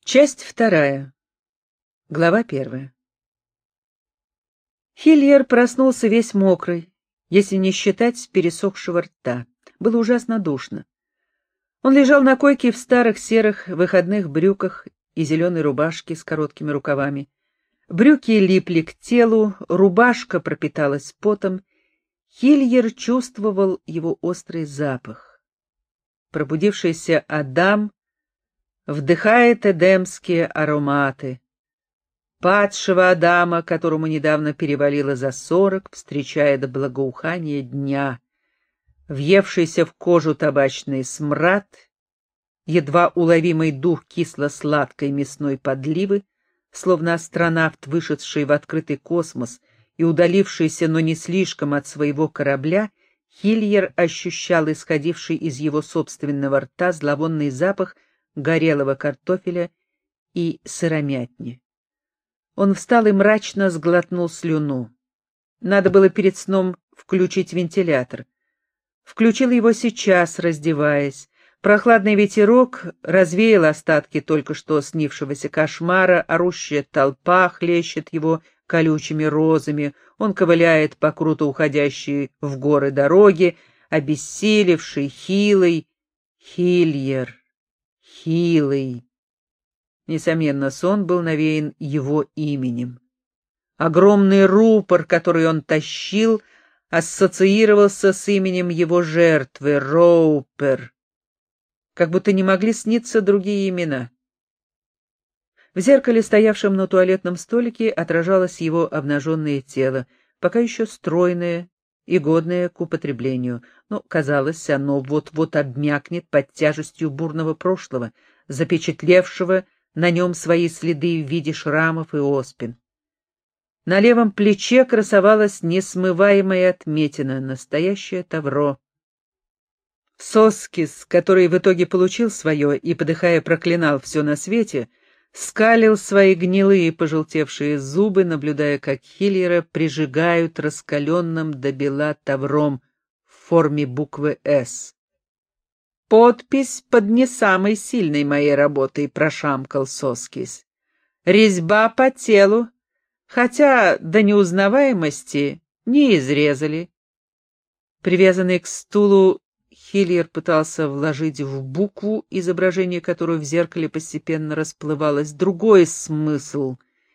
Часть вторая. Глава первая. Хильер проснулся весь мокрый, если не считать пересохшего рта. Было ужасно душно. Он лежал на койке в старых серых выходных брюках и зеленой рубашке с короткими рукавами. Брюки липли к телу, рубашка пропиталась потом. Хильер чувствовал его острый запах. Пробудившийся Адам вдыхает эдемские ароматы. Падшего Адама, которому недавно перевалило за 40, встречает благоухание дня. Въевшийся в кожу табачный смрад, едва уловимый дух кисло-сладкой мясной подливы, словно астронавт, вышедший в открытый космос и удалившийся, но не слишком от своего корабля, Хильер ощущал исходивший из его собственного рта зловонный запах горелого картофеля и сыромятни. Он встал и мрачно сглотнул слюну. Надо было перед сном включить вентилятор. Включил его сейчас, раздеваясь. Прохладный ветерок развеял остатки только что снившегося кошмара, орущая толпа хлещет его колючими розами, он ковыляет по круто уходящей в горы дороге, обессилевший, хилый, Хильер. Хилый. Несомненно, сон был навеян его именем. Огромный рупор, который он тащил, ассоциировался с именем его жертвы — Роупер. Как будто не могли сниться другие имена. В зеркале, стоявшем на туалетном столике, отражалось его обнаженное тело, пока еще стройное и годное к употреблению, но, казалось, оно вот-вот обмякнет под тяжестью бурного прошлого, запечатлевшего на нем свои следы в виде шрамов и оспин. На левом плече красовалась несмываемая отметина, настоящее тавро. Соскис, который в итоге получил свое и, подыхая, проклинал все на свете, скалил свои гнилые пожелтевшие зубы, наблюдая, как Хильера прижигают раскаленным до бела тавром в форме буквы «С». «Подпись под не самой сильной моей работой», — прошамкал Соскис. «Резьба по телу, хотя до неузнаваемости не изрезали». Привязанный к стулу, Хильер пытался вложить в букву, изображение которой в зеркале постепенно расплывалось, другой смысл.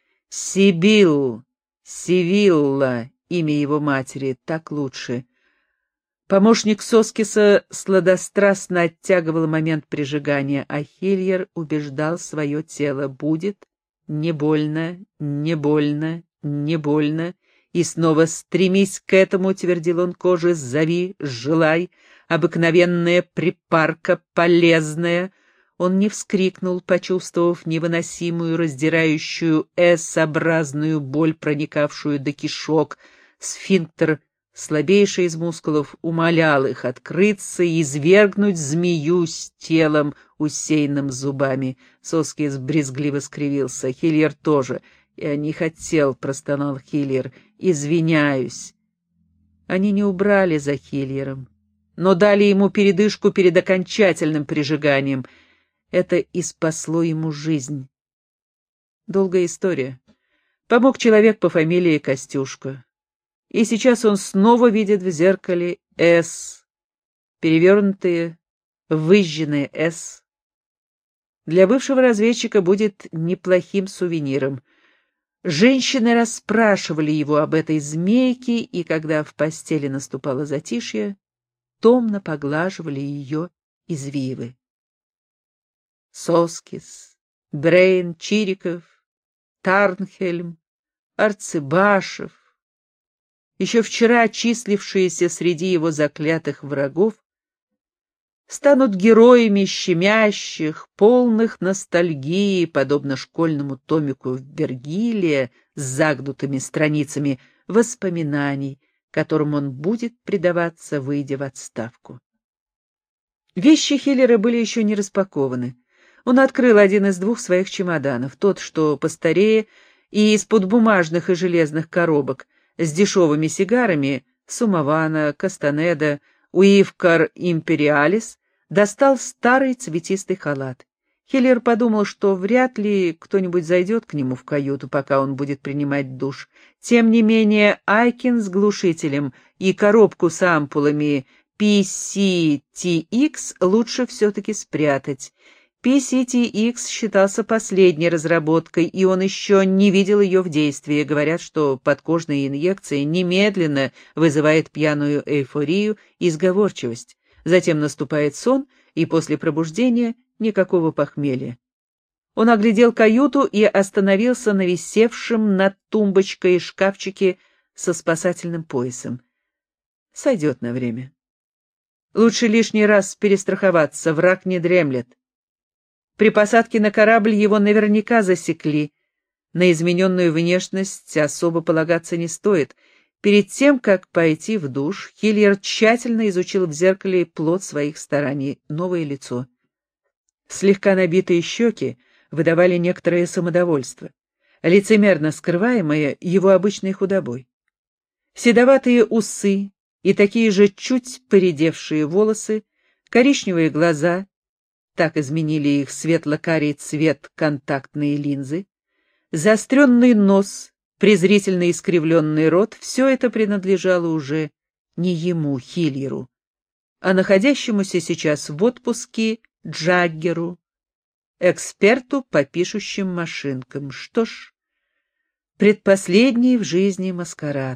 Сибилл, Сивилла, имя его матери, так лучше. Помощник Соскиса сладострастно оттягивал момент прижигания, а Хильер убеждал свое тело: будет не больно, не больно, не больно. И снова стремись к этому, твердил он коже, зови, желай, обыкновенная припарка, полезная. Он не вскрикнул, почувствовав невыносимую, раздирающую S-образную боль, проникавшую до кишок. Сфинктер, слабейший из мускулов, умолял их открыться и извергнуть змею с телом, усеянным зубами. Соскис брезгливо скривился. Хильер тоже. «Я не хотел», — простонал Хильер. «Извиняюсь». Они не убрали за Хильером, но дали ему передышку перед окончательным прижиганием. Это и спасло ему жизнь. Долгая история. Помог человек по фамилии Костюшка. И сейчас он снова видит в зеркале «С», перевернутые, выжженные «С». Для бывшего разведчика будет неплохим сувениром. Женщины расспрашивали его об этой змейке, и когда в постели наступало затишье, томно поглаживали ее извивы. Соскис, Брейн, Чириков, Тарнхельм, Арцебашев, еще вчера числившиеся среди его заклятых врагов, станут героями щемящих, полных ностальгии, подобно школьному томику Вергилия с загнутыми страницами, воспоминаний, которым он будет предаваться, выйдя в отставку. Вещи Хиллера были еще не распакованы. Он открыл один из двух своих чемоданов, тот, что постарее, и из-под бумажных и железных коробок с дешевыми сигарами Сумавана, Кастанеда, Уивкар Империалис достал старый цветистый халат. Хиллер подумал, что вряд ли кто-нибудь зайдет к нему в каюту, пока он будет принимать душ. Тем не менее, Айкин с глушителем и коробку с ампулами PCTX лучше все-таки спрятать. PCTX считался последней разработкой, и он еще не видел ее в действии. Говорят, что подкожная инъекция немедленно вызывает пьяную эйфорию и сговорчивость. Затем наступает сон, и после пробуждения никакого похмелья. Он оглядел каюту и остановился на висевшем над тумбочкой шкафчике со спасательным поясом. Сойдет на время. Лучше лишний раз перестраховаться, враг не дремлет. При посадке на корабль его наверняка засекли. На измененную внешность особо полагаться не стоит. Перед тем, как пойти в душ, Хиллер тщательно изучил в зеркале плод своих стараний, новое лицо. Слегка набитые щеки выдавали некоторое самодовольство, лицемерно скрываемое его обычной худобой. Седоватые усы и такие же чуть поредевшие волосы, коричневые глаза, так изменили их светло-карий цвет контактные линзы, заостренный нос, презрительно искривленный рот — все это принадлежало уже не ему, Хиллеру, а находящемуся сейчас в отпуске Джаггеру, эксперту по пишущим машинкам. Что ж, предпоследний в жизни маскарад.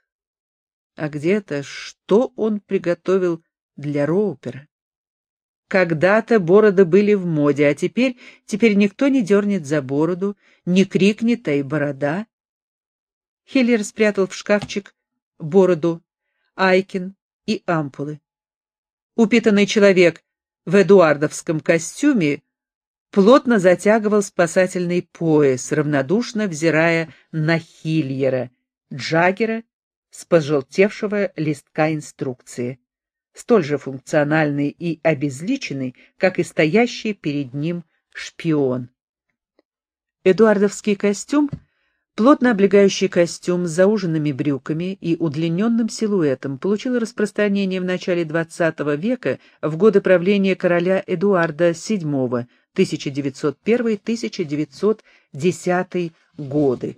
А где-то что он приготовил для Роупера? Когда-то бороды были в моде, а теперь никто не дернет за бороду, не крикнет, а и борода. Хиллер спрятал в шкафчик бороду, Айкин и ампулы. Упитанный человек в эдуардовском костюме плотно затягивал спасательный пояс, равнодушно взирая на Хиллера, Джаггера с пожелтевшего листка инструкции, столь же функциональный и обезличенный, как и стоящий перед ним шпион. Эдуардовский костюм — плотно облегающий костюм с зауженными брюками и удлиненным силуэтом, получил распространение в начале XX века, в годы правления короля Эдуарда VII, 1901-1910 годы.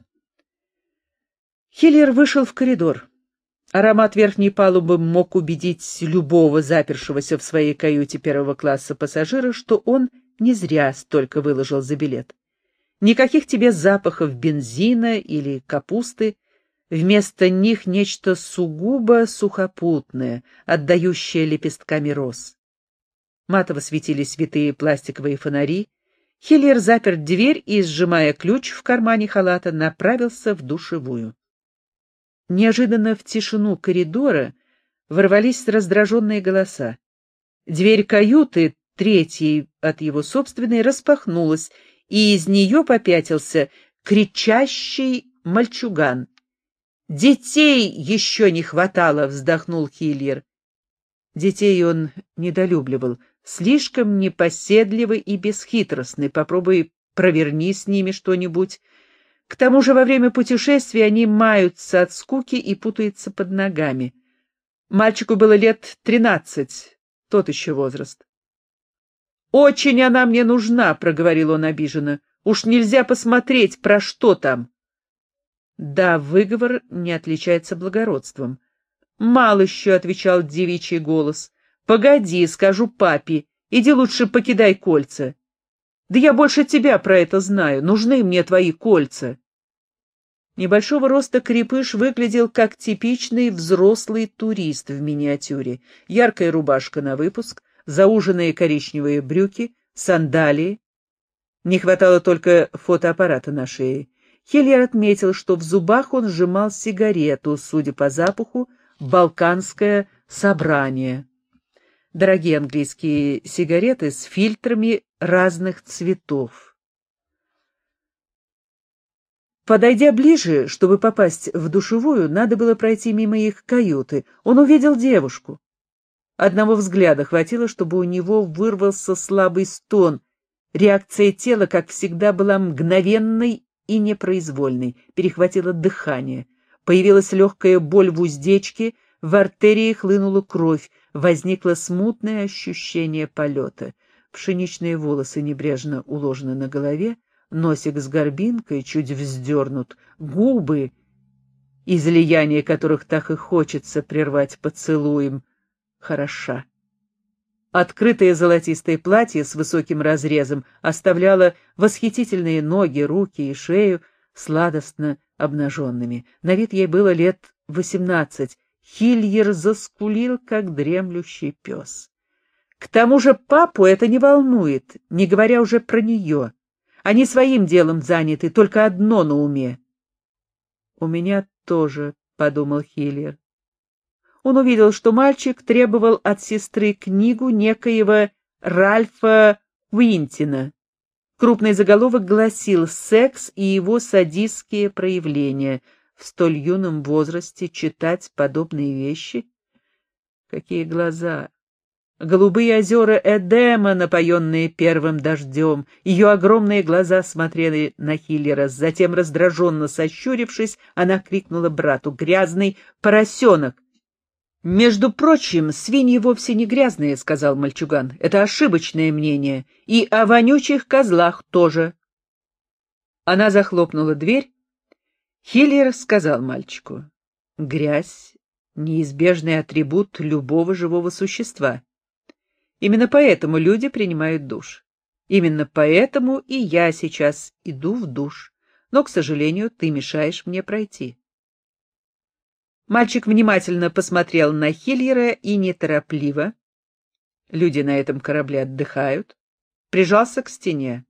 Хиллер вышел в коридор. Аромат верхней палубы мог убедить любого запершегося в своей каюте первого класса пассажира, что он не зря столько выложил за билет. Никаких тебе запахов бензина или капусты, вместо них нечто сугубо сухопутное, отдающее лепестками роз. Матово светились витые пластиковые фонари. Хиллер запер дверь и, сжимая ключ в кармане халата, направился в душевую. Неожиданно в тишину коридора ворвались раздраженные голоса. Дверь каюты, третьей от его собственной, распахнулась, и из нее попятился кричащий мальчуган. «Детей еще не хватало!» — вздохнул Хиллер. Детей он недолюбливал, слишком непоседливы и бесхитростны, попробуй проверни с ними что-нибудь. К тому же во время путешествия они маются от скуки и путаются под ногами. Мальчику было лет 13, тот еще возраст. «Очень она мне нужна», — проговорил он обиженно. «Уж нельзя посмотреть, про что там». Да, выговор не отличается благородством. «Мало еще», — отвечал девичий голос. «Погоди, скажу папе, иди лучше покидай кольца». «Да я больше тебя про это знаю, нужны мне твои кольца». Небольшого роста крепыш выглядел как типичный взрослый турист в миниатюре. Яркая рубашка на выпуск, зауженные коричневые брюки, сандалии. Не хватало только фотоаппарата на шее. Хиллер отметил, что в зубах он сжимал сигарету, судя по запаху, «Балканское собрание». Дорогие английские сигареты с фильтрами разных цветов. Подойдя ближе, чтобы попасть в душевую, надо было пройти мимо их каюты. Он увидел девушку. Одного взгляда хватило, чтобы у него вырвался слабый стон. Реакция тела, как всегда, была мгновенной и непроизвольной. Перехватило дыхание. Появилась легкая боль в уздечке, в артерии хлынула кровь, возникло смутное ощущение полета. В пшеничные волосы небрежно уложены на голове, носик с горбинкой чуть вздернут, губы, излияние которых так и хочется прервать поцелуем, хороша. Открытое золотистое платье с высоким разрезом оставляло восхитительные ноги, руки и шею сладостно обнаженными. На вид ей было лет 18. Хильер заскулил, как дремлющий пес. К тому же папу это не волнует, не говоря уже про нее. Они своим делом заняты, только одно на уме. «У меня тоже», — подумал Хильер. Он увидел, что мальчик требовал от сестры книгу некоего Ральфа Квинтина. Крупный заголовок гласил «Секс и его садистские проявления». В столь юном возрасте читать подобные вещи? Какие глаза! Голубые озера Эдема, напоенные первым дождем. Ее огромные глаза смотрели на Хиллера. Затем, раздраженно сощурившись, она крикнула брату: «Грязный поросенок!» «Между прочим, свиньи вовсе не грязные», — сказал мальчуган. «Это ошибочное мнение. И о вонючих козлах тоже». Она захлопнула дверь. Хиллер сказал мальчику: «Грязь — неизбежный атрибут любого живого существа. Именно поэтому люди принимают душ. Именно поэтому и я сейчас иду в душ. Но, к сожалению, ты мешаешь мне пройти». Мальчик внимательно посмотрел на Хильера и неторопливо, люди на этом корабле отдыхают, прижался к стене.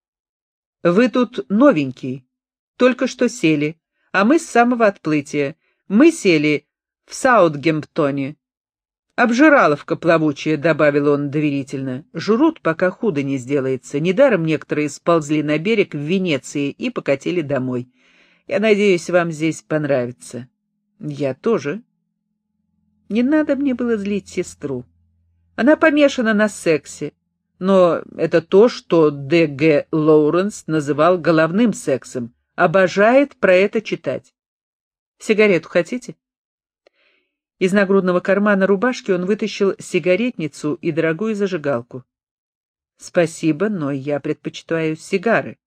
«Вы тут новенький, только что сели, а мы с самого отплытия. Мы сели в Саутгемптоне. Обжираловка плавучая», — добавил он доверительно. «Жрут, пока худо не сделается. Недаром некоторые сползли на берег в Венеции и покатили домой. Я надеюсь, вам здесь понравится». «Я тоже». Не надо мне было злить сестру. Она помешана на сексе, но это то, что Д.Г. Лоуренс называл головным сексом. Обожает про это читать. Сигарету хотите? Из нагрудного кармана рубашки он вытащил сигаретницу и дорогую зажигалку. «Спасибо, но я предпочитаю сигары».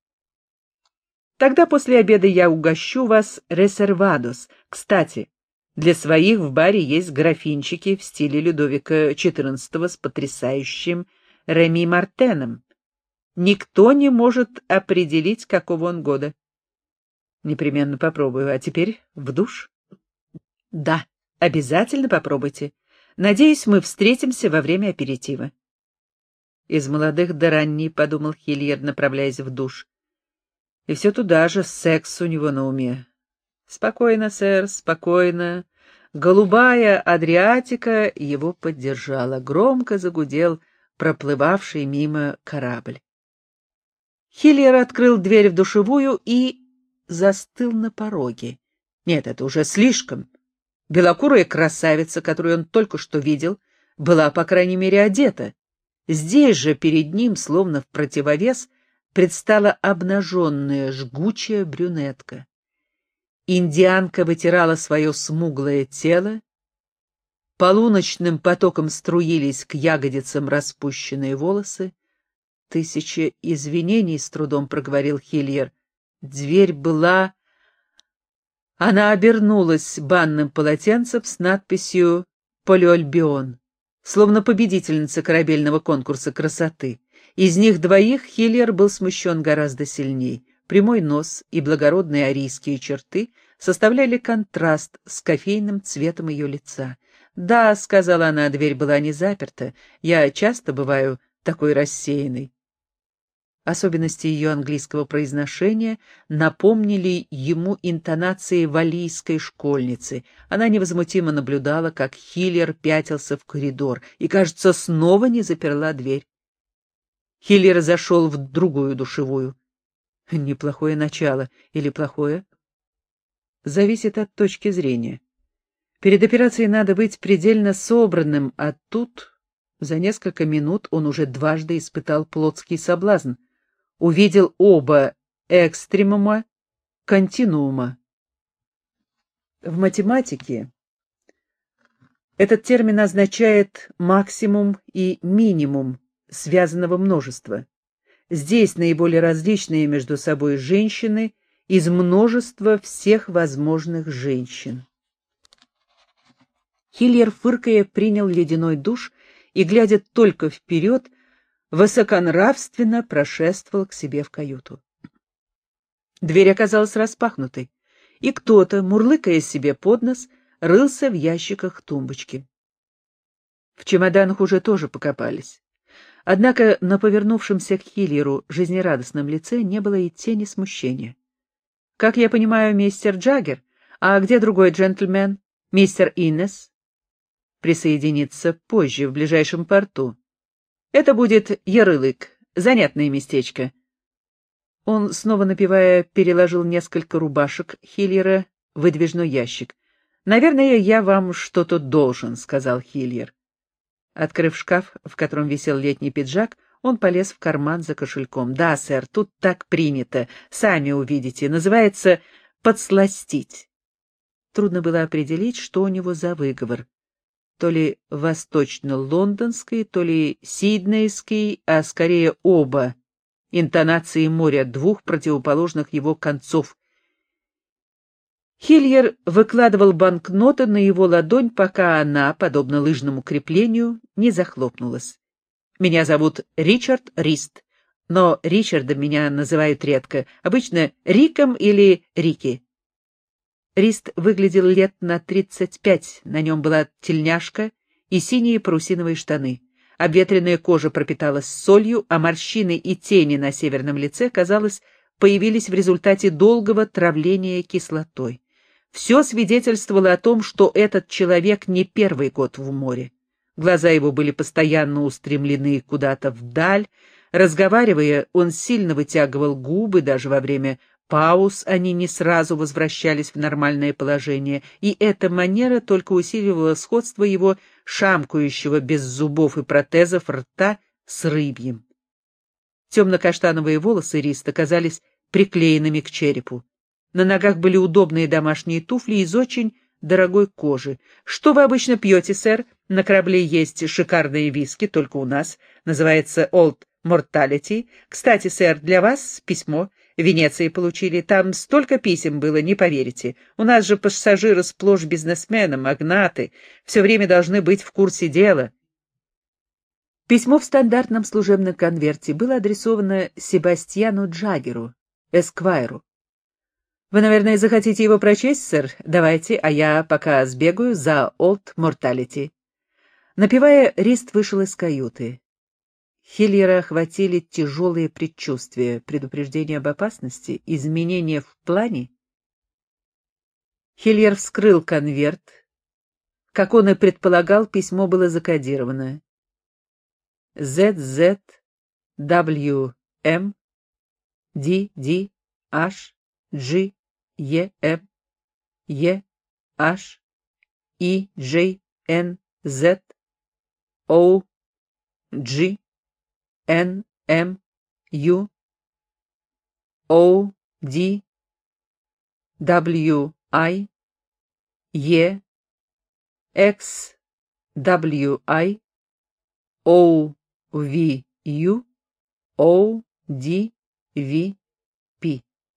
«Тогда после обеда я угощу вас ресервадос. Кстати, для своих в баре есть графинчики в стиле Людовика XIV с потрясающим Реми Мартеном. Никто не может определить, какого он года». «Непременно попробую. А теперь в душ?» «Да, обязательно попробуйте. Надеюсь, мы встретимся во время аперитива». «Из молодых до ранней», — подумал Хильер, направляясь в душ. «И все туда же, секс у него на уме». «Спокойно, сэр, спокойно». Голубая Адриатика его поддержала. Громко загудел проплывавший мимо корабль. Хильер открыл дверь в душевую и застыл на пороге. Нет, это уже слишком. Белокурая красавица, которую он только что видел, была, по крайней мере, одета. Здесь же перед ним, словно в противовес, предстала обнаженная, жгучая брюнетка. Индианка вытирала свое смуглое тело, полуночным потоком струились к ягодицам распущенные волосы. «Тысяча извинений», — с трудом проговорил Хильер. Дверь была... Она обернулась банным полотенцем с надписью «Полиольбион», словно победительница корабельного конкурса красоты. Из них двоих Хильер был смущен гораздо сильней. Прямой нос и благородные арийские черты составляли контраст с кофейным цветом ее лица. «Да», — сказала она, — «дверь была не заперта. Я часто бываю такой рассеянной». Особенности ее английского произношения напомнили ему интонации валлийской школьницы. Она невозмутимо наблюдала, как Хильер пятился в коридор и, кажется, снова не заперла дверь. Хильер зашел в другую душевую. Неплохое начало или плохое? Зависит от точки зрения. Перед операцией надо быть предельно собранным, а тут за несколько минут он уже дважды испытал плотский соблазн. Увидел оба экстремума континуума. В математике этот термин означает максимум и минимум, связанного множества. Здесь наиболее различные между собой женщины из множества всех возможных женщин. Хиллер, фыркая, принял ледяной душ и, глядя только вперед, высоконравственно прошествовал к себе в каюту. Дверь оказалась распахнутой, и кто-то, мурлыкая себе под нос, рылся в ящиках тумбочки. В чемоданах уже тоже покопались. Однако на повернувшемся к Хиллеру жизнерадостном лице не было и тени смущения. «Как я понимаю, мистер Джаггер? А где другой джентльмен? Мистер Иннес?» «Присоединиться позже, в ближайшем порту. Это будет Ярылык, занятное местечко». Он, снова напевая, переложил несколько рубашек Хиллера в выдвижной ящик. «Наверное, я вам что-то должен», — сказал Хиллер. Открыв шкаф, в котором висел летний пиджак, он полез в карман за кошельком. «Да, сэр, тут так принято. Сами увидите. Называется «подсластить». Трудно было определить, что у него за выговор. То ли восточно-лондонский, то ли сиднейский, а скорее оба. Интонации моря двух противоположных его концов. Хиллер выкладывал банкноты на его ладонь, пока она, подобно лыжному креплению, не захлопнулась. «Меня зовут Ричард Рист, но Ричардом меня называют редко, обычно Риком или Рики». Рист выглядел лет на 35, на нем была тельняшка и синие парусиновые штаны. Обветренная кожа пропиталась солью, а морщины и тени на северном лице, казалось, появились в результате долгого травления кислотой. Все свидетельствовало о том, что этот человек не первый год в море. Глаза его были постоянно устремлены куда-то вдаль. Разговаривая, он сильно вытягивал губы, даже во время пауз они не сразу возвращались в нормальное положение, и эта манера только усиливала сходство его шамкающего без зубов и протезов рта с рыбьим. Темно-каштановые волосы Риста казались приклеенными к черепу. На ногах были удобные домашние туфли из очень дорогой кожи. «Что вы обычно пьете, сэр? На корабле есть шикарные виски, только у нас. Называется Old Mortality. Кстати, сэр, для вас письмо. В Венеции получили. Там столько писем было, не поверите. У нас же пассажиры сплошь бизнесмены, магнаты. Все время должны быть в курсе дела». Письмо в стандартном служебном конверте было адресовано Себастьяну Джаггеру, эсквайру. «Вы, наверное, захотите его прочесть, сэр? Давайте, а я пока сбегаю за Old Mortality». Напевая, Рист вышел из каюты. Хиллера охватили тяжелые предчувствия, предупреждение об опасности, изменения в плане. Хиллер вскрыл конверт. Как он и предполагал, письмо было закодировано. ZZWM DDHGEM EHEJNZ OG NMU ODWI XWI OVU ODVP.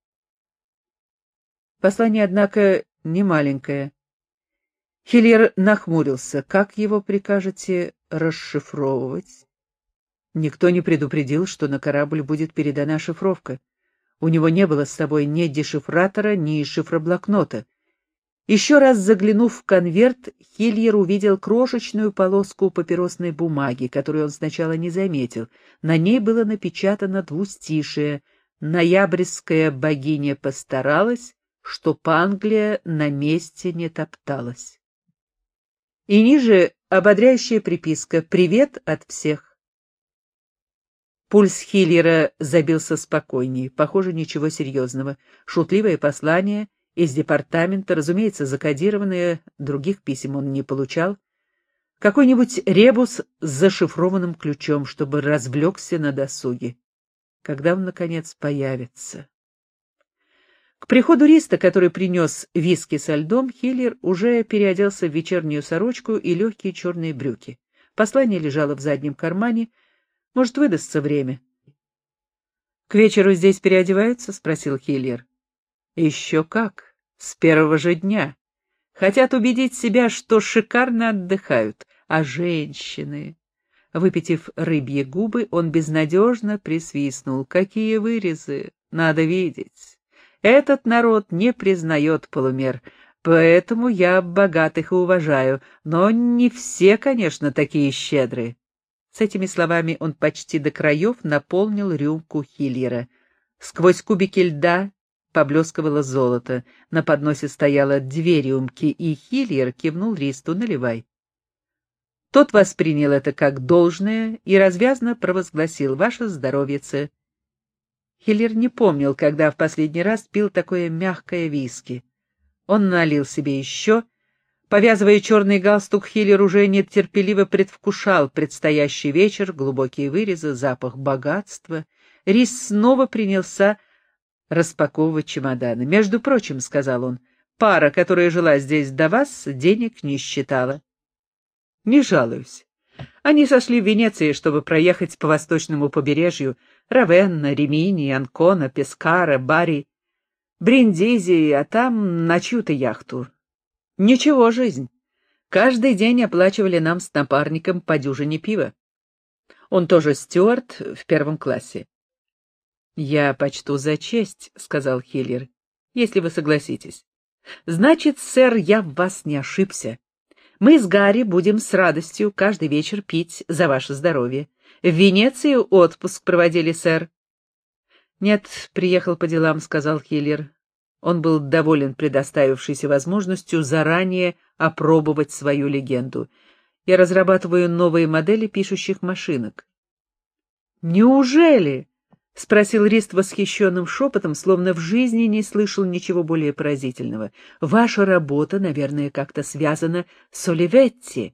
Послание, однако, не маленькое. Хиллер нахмурился. Как его прикажете расшифровывать? Никто не предупредил, что на корабль будет передана шифровка. У него не было с собой ни дешифратора, ни шифроблокнота. Еще раз заглянув в конверт, Хиллер увидел крошечную полоску папиросной бумаги, которую он сначала не заметил. На ней было напечатано двустишие: «Ноябрьская богиня постаралась, чтоб Англия на месте не топталась». И ниже ободряющая приписка: «Привет от всех». Пульс Хиллера забился спокойнее. Похоже, ничего серьезного. Шутливое послание из департамента, разумеется, закодированное, других писем он не получал. Какой-нибудь ребус с зашифрованным ключом, чтобы развлекся на досуге. Когда он, наконец, появится? К приходу Риста, который принес виски со льдом, Хиллер уже переоделся в вечернюю сорочку и легкие черные брюки. Послание лежало в заднем кармане. Может, выдастся время. — К вечеру здесь переодеваются? — спросил Хиллер. — Еще как. С первого же дня. Хотят убедить себя, что шикарно отдыхают. А женщины... Выпитив рыбьи губы, он безнадежно присвистнул. Какие вырезы! Надо видеть. Этот народ не признает полумер, поэтому я богатых и уважаю, но не все, конечно, такие щедрые. С этими словами он почти до краев наполнил рюмку Хиллера. Сквозь кубики льда поблескивало золото. На подносе стояло 2 рюмки, и Хиллер кивнул Ристу: «Наливай». Тот воспринял это как должное и развязно провозгласил: «Ваше здоровьице». Хиллер не помнил, когда в последний раз пил такое мягкое виски. Он налил себе еще. Повязывая черный галстук, Хиллер уже нетерпеливо предвкушал предстоящий вечер, глубокие вырезы, запах богатства. Рис снова принялся распаковывать чемоданы. «Между прочим, — сказал он, — пара, которая жила здесь до вас, денег не считала». «Не жалуюсь. Они сошли в Венеции, чтобы проехать по восточному побережью: Равенна, Римини, Анкона, Пескара, Бари, Бриндизи, а там на чью-то яхту. Ничего, жизнь. Каждый день оплачивали нам с напарником по дюжине пива. Он тоже стюард в 1 классе». «Я почту за честь, — сказал Хиллер, — если вы согласитесь». «Значит, сэр, я в вас не ошибся. Мы с Гарри будем с радостью каждый вечер пить за ваше здоровье. В Венеции отпуск проводили, сэр». «Нет, приехал по делам», — сказал Хиллер. Он был доволен предоставившейся возможностью заранее опробовать свою легенду. «Я разрабатываю новые модели пишущих машинок». «Неужели?» — спросил Рист восхищенным шепотом, словно в жизни не слышал ничего более поразительного. «Ваша работа, наверное, как-то связана с Оливетти».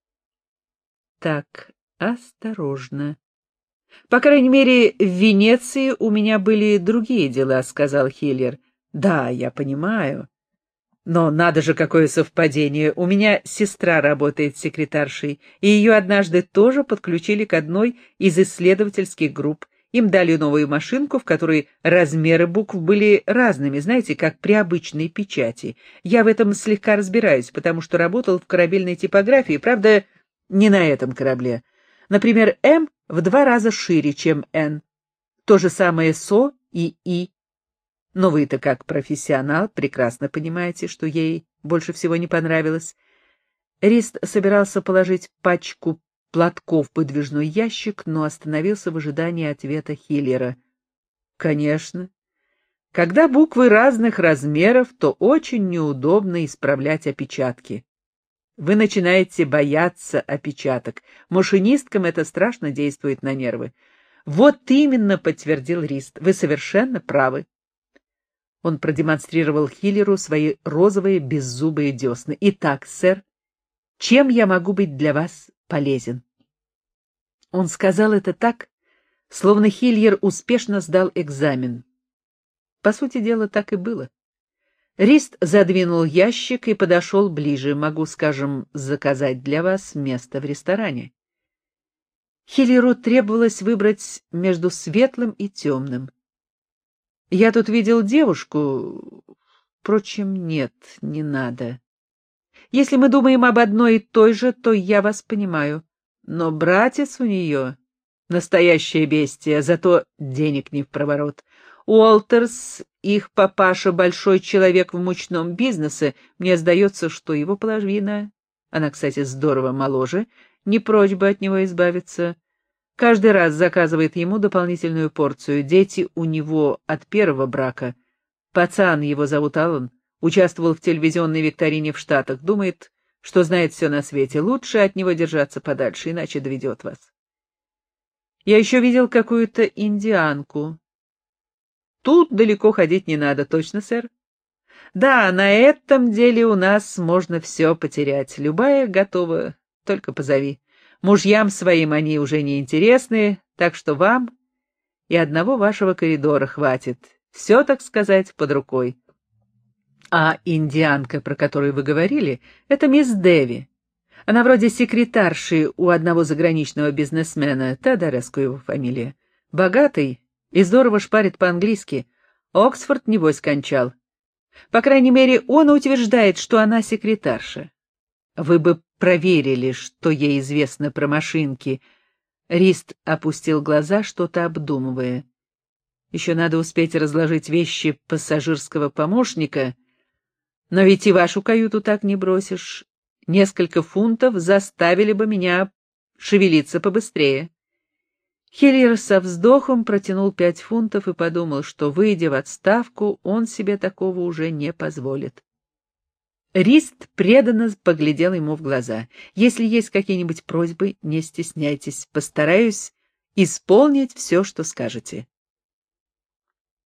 «Так, осторожно. По крайней мере, в Венеции у меня были другие дела», — сказал Хиллер. «Да, я понимаю. Но надо же, какое совпадение. У меня сестра работает секретаршей, и ее однажды тоже подключили к одной из исследовательских групп. Им дали новую машинку, в которой размеры букв были разными, знаете, как при обычной печати. Я в этом слегка разбираюсь, потому что работал в корабельной типографии, правда, не на этом корабле. Например, «М» в 2 раза шире, чем «Н». То же самое с «О» и «И». Но вы-то, как профессионал, прекрасно понимаете, что ей больше всего не понравилось. Рист собирался положить пачку платков в выдвижной ящик, но остановился в ожидании ответа Хиллера. «Конечно. Когда буквы разных размеров, то очень неудобно исправлять опечатки. Вы начинаете бояться опечаток. Машинисткам это страшно действует на нервы». «Вот именно», — подтвердил Рист, — «вы совершенно правы». Он продемонстрировал Хиллеру свои розовые беззубые десны. «Итак, сэр, чем я могу быть для вас полезен?» Он сказал это так, словно Хиллер успешно сдал экзамен. По сути дела, так и было. Рист задвинул ящик и подошел ближе. «Могу, скажем, заказать для вас место в ресторане». Хиллеру требовалось выбрать между светлым и темным. «Я тут видел девушку. Впрочем, нет, не надо. Если мы думаем об одной и той же, то я вас понимаю. Но братец у нее настоящее бестия, зато денег не впроворот. Уолтерс, их папаша, большой человек в мучном бизнесе. Мне сдается, что его половина, она, кстати, здорово моложе, не прочь бы от него избавиться. Каждый раз заказывает ему дополнительную порцию. Дети у него от первого брака. Пацан, его зовут Аллан, участвовал в телевизионной викторине в Штатах. Думает, что знает все на свете. Лучше от него держаться подальше, иначе доведет вас. Я еще видел какую-то индианку. Тут далеко ходить не надо, точно, сэр? Да, на этом деле у нас можно все потерять. Любая готова, только позови. Мужьям своим они уже не интересны, так что вам и одного вашего коридора хватит. Все, так сказать, под рукой. А индианка, про которую вы говорили, это мисс Дэви. Она вроде секретарши у одного заграничного бизнесмена, Тодореску его фамилия. Богатый и здорово шпарит по-английски. Оксфорд, небось, кончал. По крайней мере, он утверждает, что она секретарша. Вы бы проверили, что ей известно про машинки. Рист опустил глаза, что-то обдумывая. Еще надо успеть разложить вещи пассажирского помощника, но ведь и вашу каюту так не бросишь. Несколько фунтов заставили бы меня шевелиться побыстрее. Хиллер со вздохом протянул 5 фунтов и подумал, что, выйдя в отставку, он себе такого уже не позволит. Рист преданно поглядел ему в глаза. «Если есть какие-нибудь просьбы, не стесняйтесь. Постараюсь исполнить все, что скажете».